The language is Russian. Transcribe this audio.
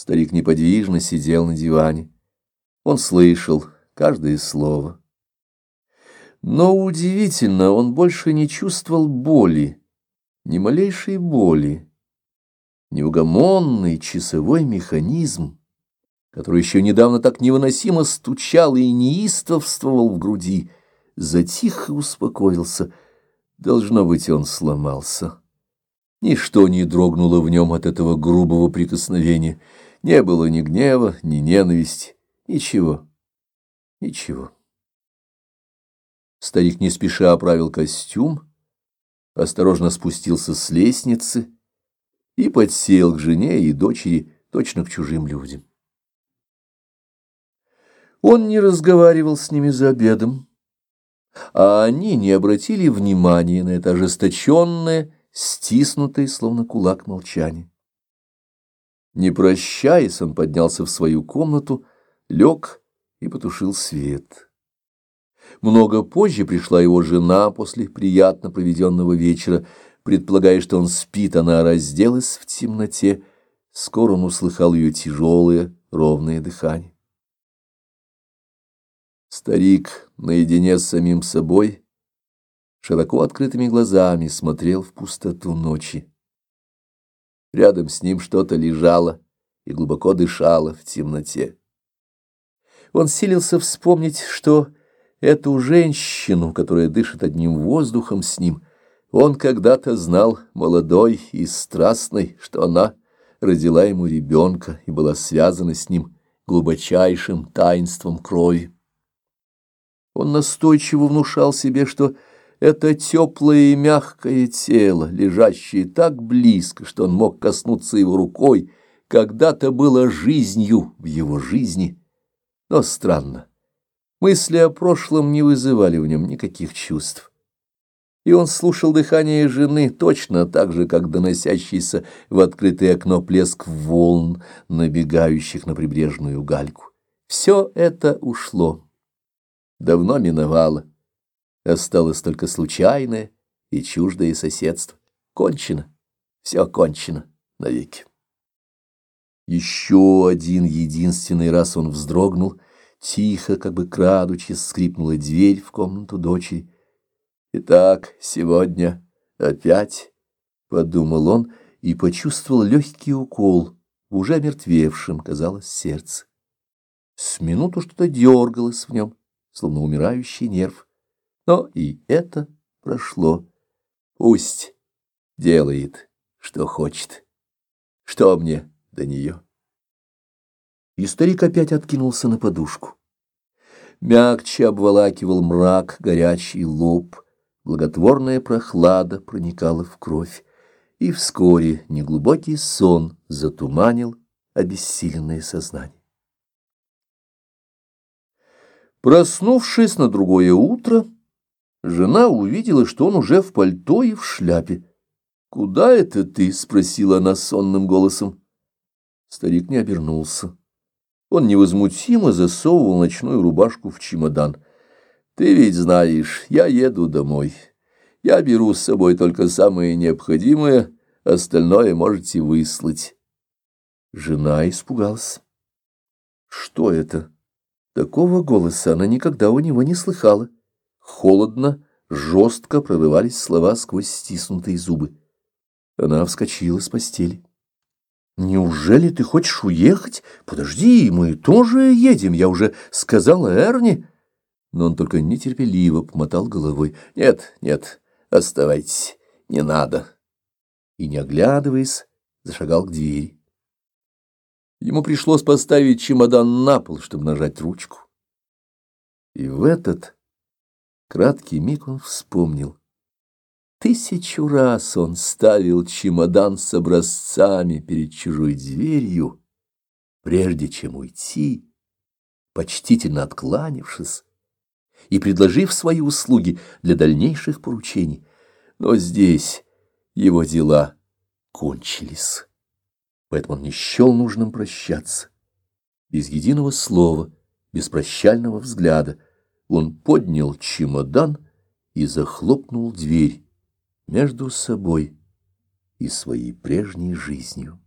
Старик неподвижно сидел на диване. Он слышал каждое слово. Но удивительно, он больше не чувствовал боли, ни малейшей боли. Неугомонный часовой механизм, который еще недавно так невыносимо стучал и неистовствовал в груди, затих и успокоился. Должно быть, он сломался. Ничто не дрогнуло в нем от этого грубого прикосновения. Не было ни гнева, ни ненависти, ничего, ничего. Старик не спеша оправил костюм, осторожно спустился с лестницы и подсел к жене и дочери, точно к чужим людям. Он не разговаривал с ними за обедом, а они не обратили внимания на это ожесточенное, стиснутое, словно кулак, молчание. Не прощаясь, он поднялся в свою комнату, лег и потушил свет. Много позже пришла его жена после приятно проведенного вечера. Предполагая, что он спит, она разделась в темноте. Скоро он услыхал ее тяжелое, ровное дыхание. Старик наедине с самим собой широко открытыми глазами смотрел в пустоту ночи. Рядом с ним что-то лежало и глубоко дышало в темноте. Он силился вспомнить, что эту женщину, которая дышит одним воздухом с ним, он когда-то знал молодой и страстной, что она родила ему ребенка и была связана с ним глубочайшим таинством крови. Он настойчиво внушал себе, что это теплое и мягкое тело, лежащее так близко, что он мог коснуться его рукой, когда-то было жизнью в его жизни. Но странно, мысли о прошлом не вызывали в нем никаких чувств. И он слушал дыхание жены точно так же, как доносящийся в открытое окно плеск волн, набегающих на прибрежную гальку. Все это ушло, давно миновало. Осталось только случайное и чуждое соседство. Кончено, все кончено навеки. Еще один единственный раз он вздрогнул, тихо, как бы крадучись, скрипнула дверь в комнату дочери. «Итак, сегодня опять», — подумал он и почувствовал легкий укол в уже омертвевшем, казалось, сердце. С минуту что-то дергалось в нем, словно умирающий нерв. Но и это прошло. Пусть делает, что хочет. Что мне до нее? И старик опять откинулся на подушку. Мягче обволакивал мрак горячий лоб, благотворная прохлада проникала в кровь, и вскоре неглубокий сон затуманил обессиленное сознание. Проснувшись на другое утро, жена увидела, что он уже в пальто и в шляпе. «Куда это ты?» — спросила она сонным голосом. Старик не обернулся. Он невозмутимо засовывал ночную рубашку в чемодан. «Ты ведь знаешь, я еду домой. Я беру с собой только самое необходимое, остальное можете выслать». Жена испугалась. Что это? Такого голоса она никогда у него не слыхала. Холодно, жестко прорывались слова сквозь стиснутые зубы. Она вскочила с постели. «Неужели ты хочешь уехать? Подожди, мы тоже едем, я уже сказала Эрни». Но он только нетерпеливо помотал головой. «Нет, нет, оставайтесь, не надо». И, не оглядываясь, зашагал к двери. Ему пришлось поставить чемодан на пол, чтобы нажать ручку. И в этот краткий миг он вспомнил. 1000 раз он ставил чемодан с образцами перед чужой дверью, прежде чем уйти, почтительно откланившись и предложив свои услуги для дальнейших поручений. Но здесь его дела кончились, поэтому он не счел нужным прощаться. Без единого слова, без прощального взгляда он поднял чемодан и захлопнул дверь между собой и своей прежней жизнью.